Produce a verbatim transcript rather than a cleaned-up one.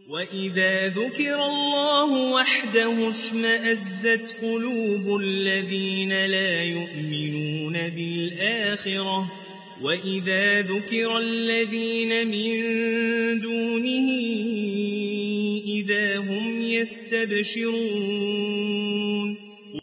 وإذا ذكر الله وحده اشمأزت قلوب الذين لا يؤمنون بالآخرة وإذا ذكر الذين من دونه إذا هم يستبشرون